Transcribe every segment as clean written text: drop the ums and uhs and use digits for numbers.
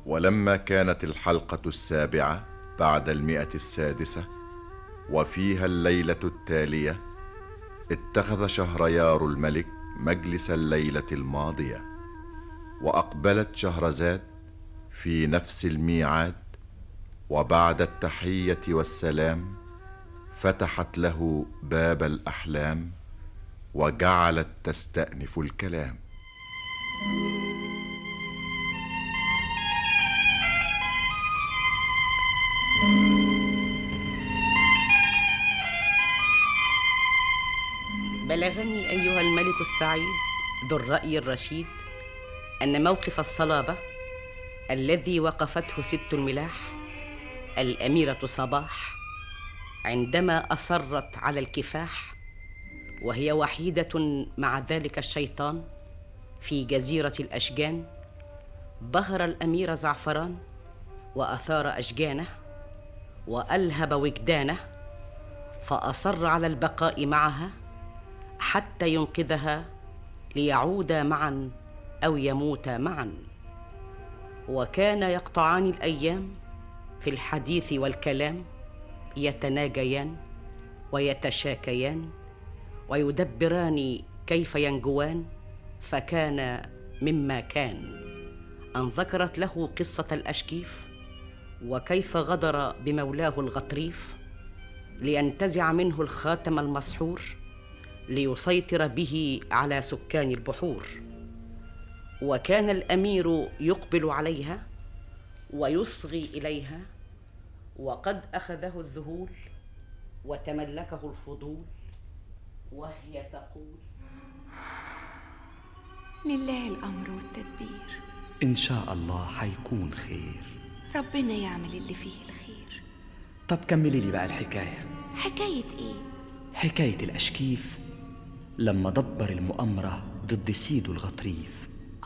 ولما كانت الحلقة 7 بعد 106 وفيها الليلة التالية، اتخذ شهريار الملك مجلس الليلة الماضية، وأقبلت شهرزاد في نفس الميعاد، وبعد التحية والسلام فتحت له باب الأحلام وجعلت تستأنف الكلام. بلغني أيها الملك السعيد ذو الرأي الرشيد أن موقف الصلابة الذي وقفته ست الملاح الأميرة صباح عندما أصرت على الكفاح وهي وحيدة مع ذلك الشيطان في جزيرة الأشجان، بهر الأمير زعفران وأثار أشجانه وألهب وجدانه، فأصر على البقاء معها حتى ينقذها ليعودا معا أو يموتا معا. وكان يقطعان الأيام في الحديث والكلام، يتناجيان ويتشاكيان ويدبران كيف ينجوان. فكان مما كان أن ذكرت له قصة الأشكيف وكيف غدر بمولاه الغطريف لينتزع منه الخاتم المسحور ليسيطر به على سكان البحور. وكان الأمير يقبل عليها ويصغي إليها، وقد أخذه الذهول وتملكه الفضول، وهي تقول: لله الأمر والتدبير، إن شاء الله حيكون خير، ربنا يعمل اللي فيه الخير. طب كملي لي بقى الحكاية. حكاية إيه؟ حكاية الأشكيف لما دبر المؤامرة ضد سيده الغطريف.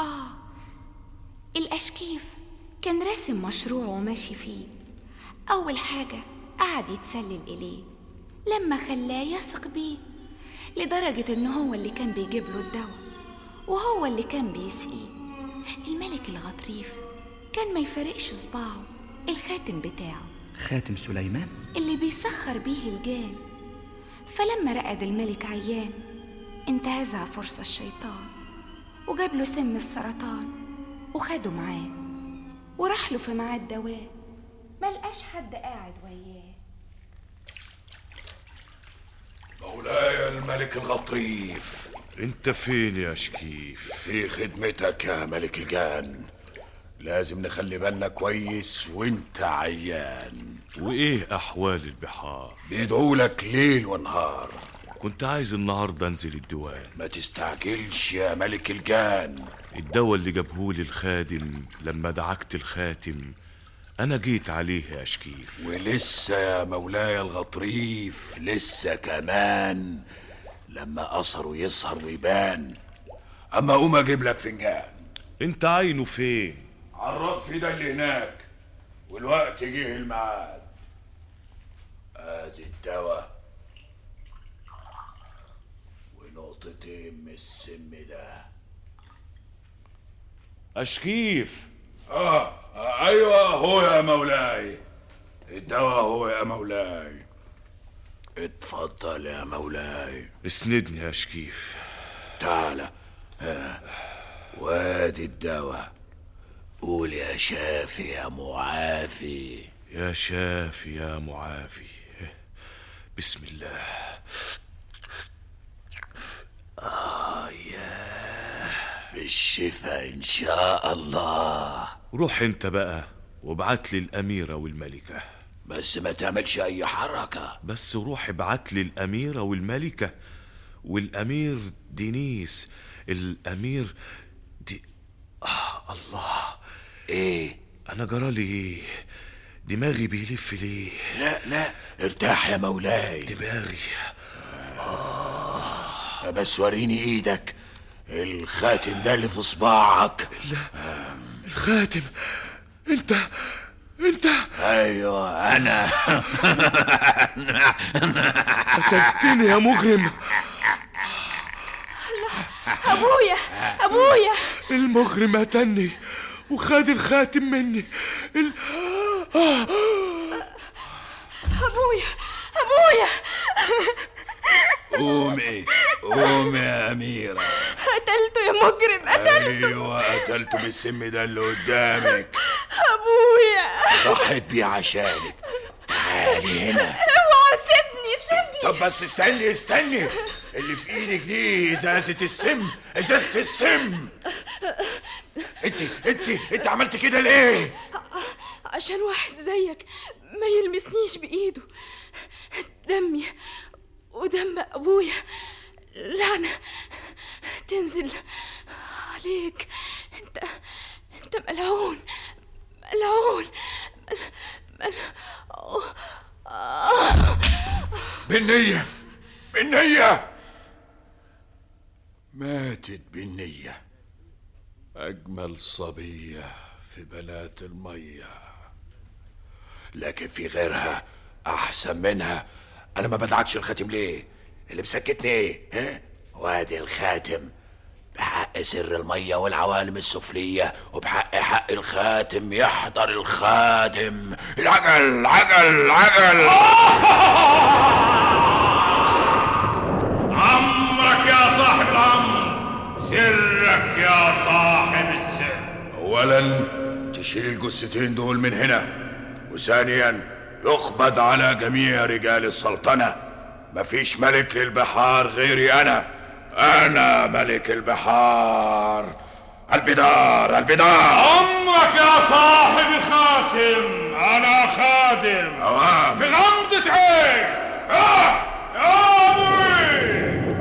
الأشكيف كان راسم مشروع وماشي فيه. أول حاجة قعد يتسلل إليه لما خلاه يثق بيه، لدرجة إنه هو اللي كان بيجيب له الدواء وهو اللي كان بيسقيه. الملك الغطريف كان ما يفارقش صباعه الخاتم بتاعه، خاتم سليمان اللي بيسخر بيه الجان. فلما رقد الملك عيان، انتهزها فرصة الشيطان وجاب له سم السرطان وخده معاه وراح له في ميعاد دواء، ملقاش حد قاعد وياه. مولاي الملك الغطريف، انت فين يا شكيف؟ في خدمتك يا ملك الجان. لازم نخلي بالنا كويس وانت عيان. وايه احوال البحار؟ بيدعولك ليل ونهار. كنت عايز النهارده انزل الديوان. ما تستعجلش يا ملك الجان. الدواء اللي جابهولي الخادم لما دعكت الخاتم انا جيت عليه يا شكيف. ولسه يا مولاي الغطريف، لسه كمان لما أثره يسهر ويبان. اما قوم اجيب لك فنجان. انت عينه فين؟ عرف في ده اللي هناك، والوقت جه الميعاد. ادي الدواء ونقطتين من السم ده. اشكيف. ايوه هو يا مولاي، الدواء هو يا مولاي. اتفضل يا مولاي. اسندني يا شكيف. تعالى. وادي الدواء. قول يا شافي يا معافي. يا شافي يا معافي. بسم الله. ياه، بالشفاء ان شاء الله. روح انت بقى وابعت لي الأميرة والملكة. بس ما تعملش اي حركة. بس روح ابعت لي الأميرة والملكة والأمير دينيس. الأمير الله. ايه؟ انا جرالي ايه؟ دماغي بيلف ليه؟ لا ارتاح يا مولاي. دماغي. بس وريني ايدك. الخاتم ده اللي في صباعك. لا. الخاتم. انت ايوه انا. قتلتني يا مجرم. الله، ابويا. المجرم قتلني وخد الخاتم مني. أبويا أبويا. قومي يا أميرة. قتلته يا مجرم، قتلته. أيوة قتلته بالسم ده اللي قدامك. أبويا ضحيت بيه عشانك. تعالي هنا. اوعى، سيبني. طب بس استني. اللي في ايدك دي ازازة السم. انت عملت كده ليه؟ عشان واحد زيك ما يلمسنيش بإيده. دمي ودم أبويا لعنة تنزل عليك. انت ملعون. بالنية ماتت بالنية. أجمل صبية في بنات المية، لكن في غيرها أحسن منها. أنا ما بدعتش الخاتم ليه؟ اللي مسكتني إيه؟ ها؟ وادي الخاتم بحق سر المية والعوالم السفلية، وبحق حق الخاتم يحضر الخادم. العجل عمرك يا صاحب العمر، سرك يا صاحب السر. أولا تشيل الجثتين دول من هنا، وثانيا يقبض على جميع رجال السلطنة. مفيش ملك للبحار غيري أنا ملك البحار. البدار عمرك يا صاحب الخاتم، أنا خادم. أوام في غمضة عين. يا أبوي.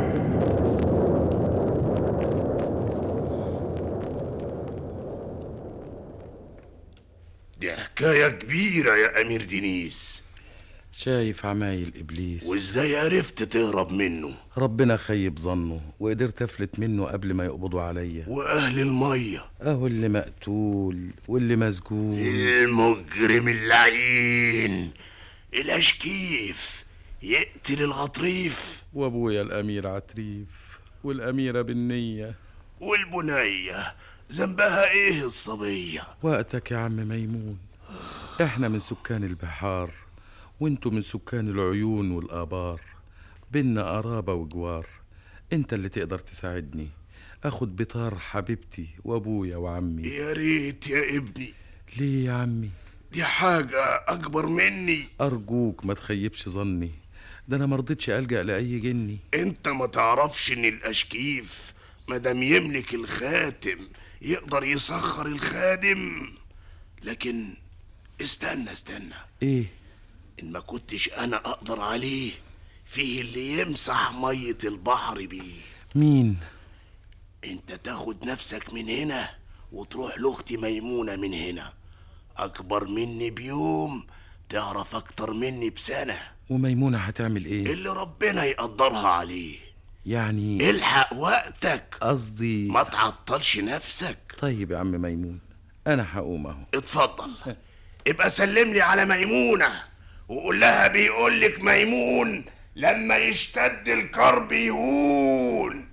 دي حكاية كبيرة يا أمير دينيس. شايف عمايل إبليس وإزاي عرفت تهرب منه؟ ربنا خيب ظنه وقدرت أفلت منه قبل ما يقبضوا عليا. وأهل المية أهو اللي مقتول واللي مسجون. المجرم اللعين الأشكيف يقتل الغطريف، وأبويا الأمير عتريف، والأميرة بالنية، والبنية ذنبها إيه الصبية؟ وقتك يا عم ميمون. إحنا من سكان البحار وانتوا من سكان العيون والآبار، بينا قرابة وجوار. انت اللي تقدر تساعدني اخد بطار حبيبتي وابويا وعمي. يا ريت يا ابني. ليه يا عمي؟ دي حاجة اكبر مني. ارجوك ما تخيبش ظني، ده انا مرضتش ألجأ لأي جني. انت ما تعرفش ان الاشكيف مادام يملك الخاتم يقدر يسخر الخادم. لكن استنى ايه؟ إن ما كنتش أنا أقدر عليه، فيه اللي يمسح مية البحر بيه. مين؟ أنت تاخد نفسك من هنا وتروح لأختي ميمونة من هنا. أكبر مني بيوم، تعرف أكتر مني بسنة. وميمونة هتعمل إيه؟ اللي ربنا يقدرها عليه. يعني الحق وقتك. قصدي ما تعطلش نفسك. طيب يا عم ميمون، أنا هقوم أهو. اتفضل. ابقى سلم لي على ميمونة وقول لها بيقولك ميمون لما يشتد الكرب يهون.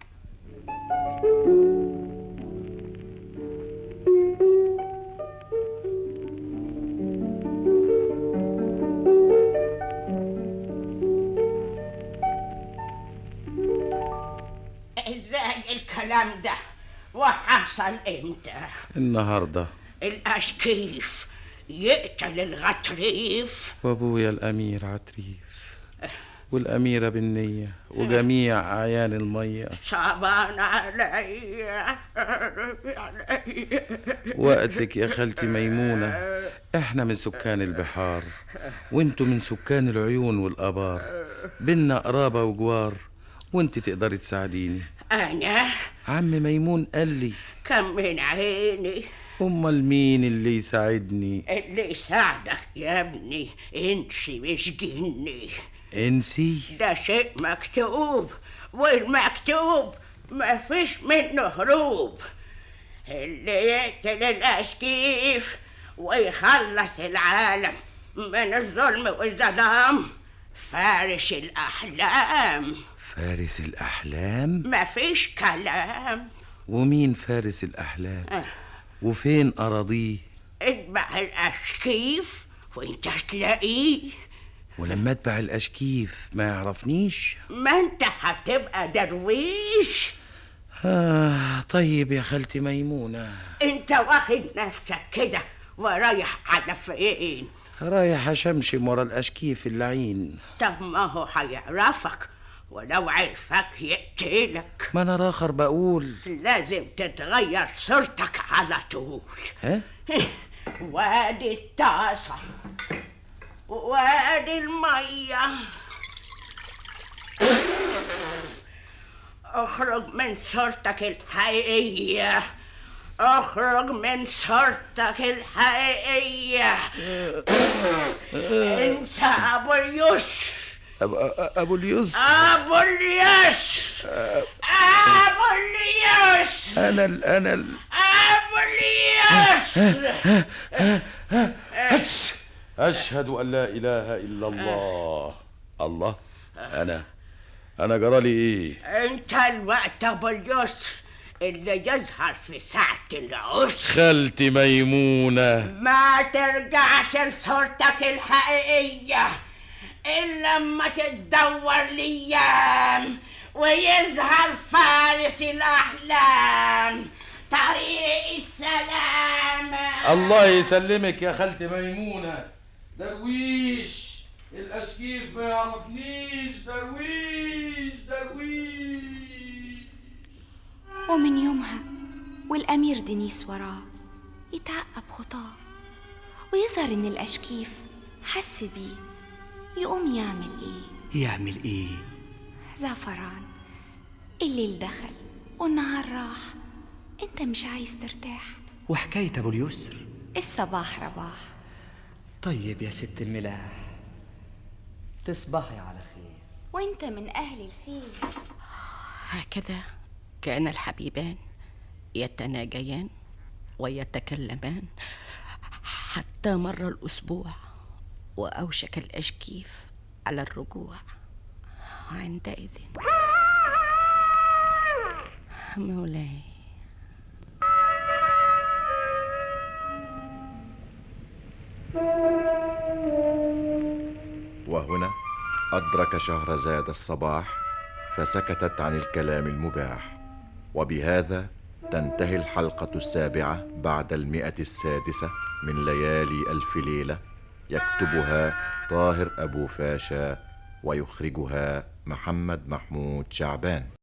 ازاي الكلام ده وحصل امتى؟ النهارده. الاشكيف يقتل الغطريف وابويا الامير عتريف والاميره بالنية وجميع اعيان الميه. صعبان عليا. وقتك يا خالتي ميمونه. احنا من سكان البحار وانتوا من سكان العيون والابار، بينا قرابه وجوار، وانت تقدري تساعديني. انا عم ميمون قال لي كم من عيني. امال مين اللي يساعدني؟ اللي يساعدك يا ابني انسي مش جني. انسي؟ ده شيء مكتوب، والمكتوب ما فيش منه هروب. اللي يقتل الاشكيف ويخلص العالم من الظلم والظلام فارس الاحلام. فارس الاحلام؟ ما فيش كلام. ومين فارس الاحلام؟ وفين أراضيه؟ اتبع الأشكيف وانت تلاقيه. ولما اتبع الأشكيف ما يعرفنيش؟ ما انت هتبقى درويش. طيب يا خالتي ميمونة. انت واخد نفسك كده ورايح على فين؟ رايح أشمشم ورا الأشكيف اللعين. طب ما هو هيعرفك، ولو عرفك يقتلك. ما أنا راخر بقول لازم تتغير صورتك على طول. ها؟ وادي الطاسة وادي المية. اخرج من صورتك الحقيقية، اخرج من صورتك الحقيقية. انت ابو اليوسف. أبو اليوسف. ابو اليوسف. ابو اليوسف. أنا ابو اليوسف. أشهد أن لا إله إلا الله. الله، أنا جرالي إيه؟ انت الوقت ابو اليسر اللي يظهر في ساعة العسر. خالتي ميمونة، ما ترجعش لصورتك الحقيقية إلا لما تدور ليام ويظهر فارس الأحلام طريق السلامة. الله يسلمك يا خالتي ميمونة. درويش الأشكيف ما يعرفنيش. درويش. ومن يومها والأمير دنيس وراه يتعقب خطاه، ويظهر إن الأشكيف حس بيه. يقوم يعمل إيه؟ زعفران، الليل دخل والنهار راح، انت مش عايز ترتاح. وحكاية أبو اليسر الصباح رباح. طيب يا ست الملاح، تصبحي على خير. وانت من أهل الخير. هكذا كان الحبيبان يتناجيان ويتكلمان حتى مر الأسبوع وأوشك الأشكيف على الرجوع. عندئذ مولاي وهنا أدرك شهرزاد الصباح فسكتت عن الكلام المباح. وبهذا تنتهي الحلقة 7 بعد 106 من ليالي ألف ليلة. يكتبها طاهر أبو فاشا ويخرجها محمد محمود شعبان.